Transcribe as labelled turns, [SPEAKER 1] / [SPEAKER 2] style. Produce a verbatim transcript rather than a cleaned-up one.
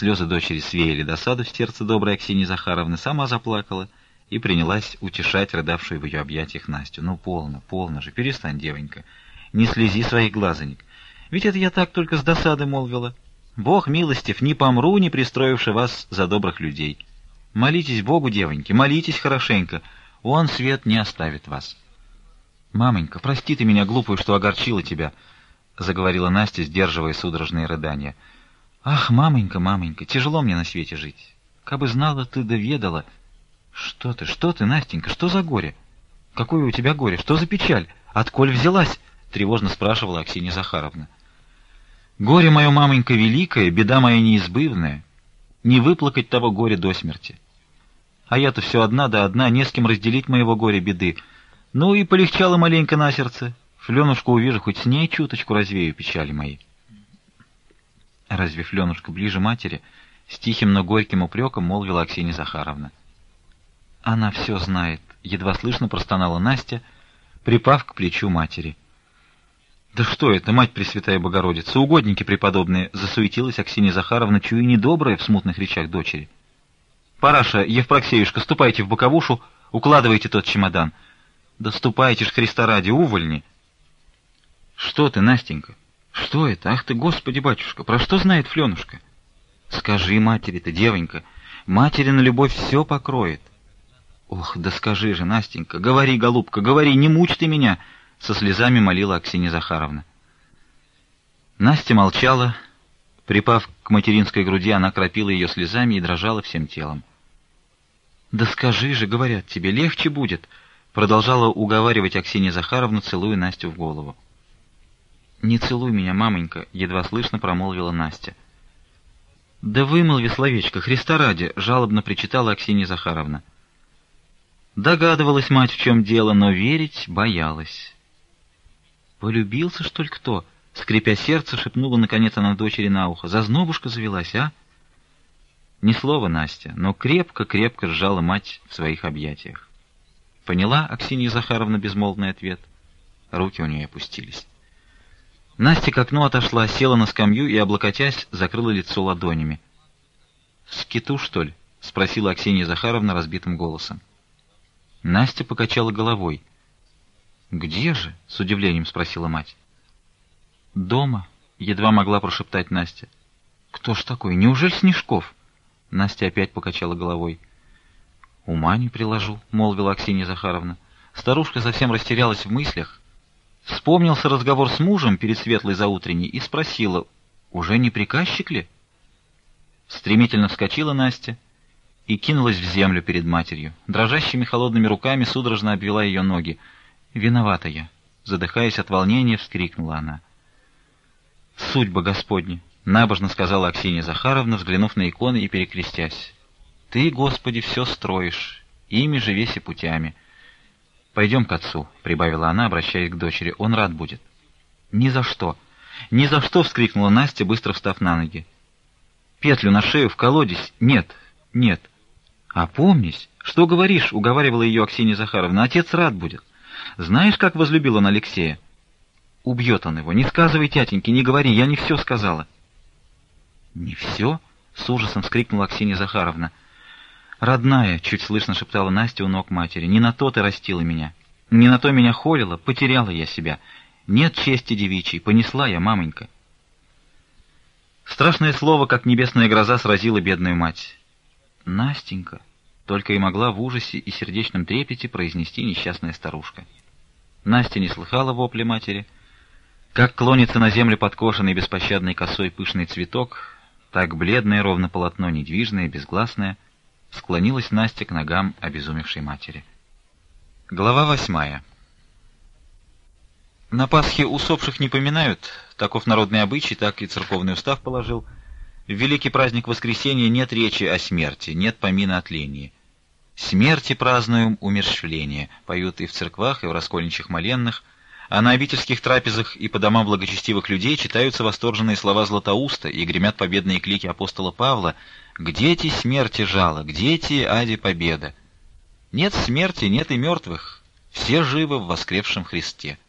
[SPEAKER 1] слезы дочери свеяли досаду в сердце доброй Аксиньи Захаровны, сама заплакала и принялась утешать рыдавшую в ее объятиях Настю. «Ну, полно, полно же, перестань, девонька, не слези своих глазонек. Ведь это я так только с досады молвила. Бог милостив, не помру, не пристроивши вас за добрых людей. Молитесь Богу, девоньки, молитесь хорошенько, Он свет не оставит вас». «Мамонька, прости ты меня, глупую, что огорчила тебя», — заговорила Настя, сдерживая судорожные рыдания. «Ах, мамонька, мамонька, тяжело мне на свете жить. Кабы знала ты да ведала...» «Что ты, что ты, Настенька, что за горе? Какое у тебя горе, что за печаль? Отколь взялась?» — тревожно спрашивала Аксинья Захаровна. «Горе мое, мамонька, великое, беда моя неизбывная. Не выплакать того горя до смерти. А я-то все одна да одна, не с кем разделить моего горя беды. Ну и полегчало маленько на сердце. Фленушку увижу, хоть с ней чуточку развею печали мои». «Разве Фленушка ближе матери?» — с тихим, но горьким упреком молвила Аксинья Захаровна. «Она все знает», — едва слышно простонала Настя, припав к плечу матери. «Да что это, мать Пресвятая Богородица, угодники преподобные!» — засуетилась Аксинья Захаровна, чуя недоброе в смутных речах дочери. «Параша, Евпроксеюшка, ступайте в боковушу, укладывайте тот чемодан. Да ступайте ж, Христа ради, увольни!» «Что ты, Настенька? Что это? Ах ты, Господи, батюшка, про что знает Фленушка? Скажи матери-то, девонька, материна любовь все покроет». «Ох, да скажи же, Настенька, говори, голубка, говори, не мучь ты меня!» — со слезами молила Аксинья Захаровна. Настя молчала. Припав к материнской груди, она кропила ее слезами и дрожала всем телом. «Да скажи же, говорят тебе, легче будет!» — продолжала уговаривать Аксинья Захаровна, целуя Настю в голову. «Не целуй меня, мамонька!» — едва слышно промолвила Настя. «Да вымолви словечко, Христа ради!» — жалобно причитала Аксинья Захаровна. Догадывалась мать, в чем дело, но верить боялась. «Полюбился, что ли, кто?» — скрипя сердце, шепнула, наконец, она дочери на ухо. «Зазнобушка завелась, а?» Ни слова Настя, но крепко-крепко сжала мать в своих объятиях. Поняла Аксинья Захаровна безмолвный ответ. Руки у нее опустились. Настя к окну отошла, села на скамью и, облокотясь, закрыла лицо ладонями. «Скиту, что ли?» — спросила Аксинья Захаровна разбитым голосом. Настя покачала головой. «Где же?» — с удивлением спросила мать. «Дома», — едва могла прошептать Настя. «Кто ж такой? Неужели Снежков?» Настя опять покачала головой. «Ума не приложу», — молвила Аксинья Захаровна. Старушка совсем растерялась в мыслях. Вспомнился разговор с мужем перед светлой заутренней и спросила, «Уже не приказчик ли?» Стремительно вскочила Настя и кинулась в землю перед матерью. Дрожащими холодными руками судорожно обвела ее ноги. «Виновата я!» — задыхаясь от волнения, вскрикнула она. «Судьба Господня!» — набожно сказала Аксинья Захаровна, взглянув на иконы и перекрестясь. «Ты, Господи, все строишь, ими же веси путями. Пойдем к отцу», — прибавила она, обращаясь к дочери, — «он рад будет». «Ни за что! Ни за что!» — вскрикнула Настя, быстро встав на ноги. «Петлю на шею в колодец? Нет, нет». «Опомнись! Что говоришь?» — уговаривала ее Аксинья Захаровна. «Отец рад будет. Знаешь, как возлюбил он Алексея? Убьет он его. Не сказывай, тятеньке, не говори, я не все сказала». «Не все?» — с ужасом вскрикнула Аксинья Захаровна. «Родная!» — чуть слышно шептала Настя у ног матери. «Не на то ты растила меня. Не на то меня холила, потеряла я себя. Нет чести девичьей, понесла я, мамонька». Страшное слово, как небесная гроза, сразило бедную мать. «Настенька!» — только и могла в ужасе и сердечном трепете произнести несчастная старушка. Настя не слыхала вопли матери. Как клонится на землю подкошенный беспощадной косой пышный цветок, так бледное, ровно полотно, недвижное, безгласное, склонилась Настя к ногам обезумевшей матери. Глава восьмая. На Пасхе усопших не поминают, таков народный обычай, так и церковный устав положил. В великий праздник Воскресения нет речи о смерти, нет помина о тлении. «Смерти празднуем умерщвление» поют и в церквах, и в раскольничьих моленных, а на обительских трапезах и по домам благочестивых людей читаются восторженные слова Златоуста и гремят победные клики апостола Павла: «Где ти смерти жало, где ти ади победа?» Нет смерти, нет и мертвых, все живы в воскресшем Христе.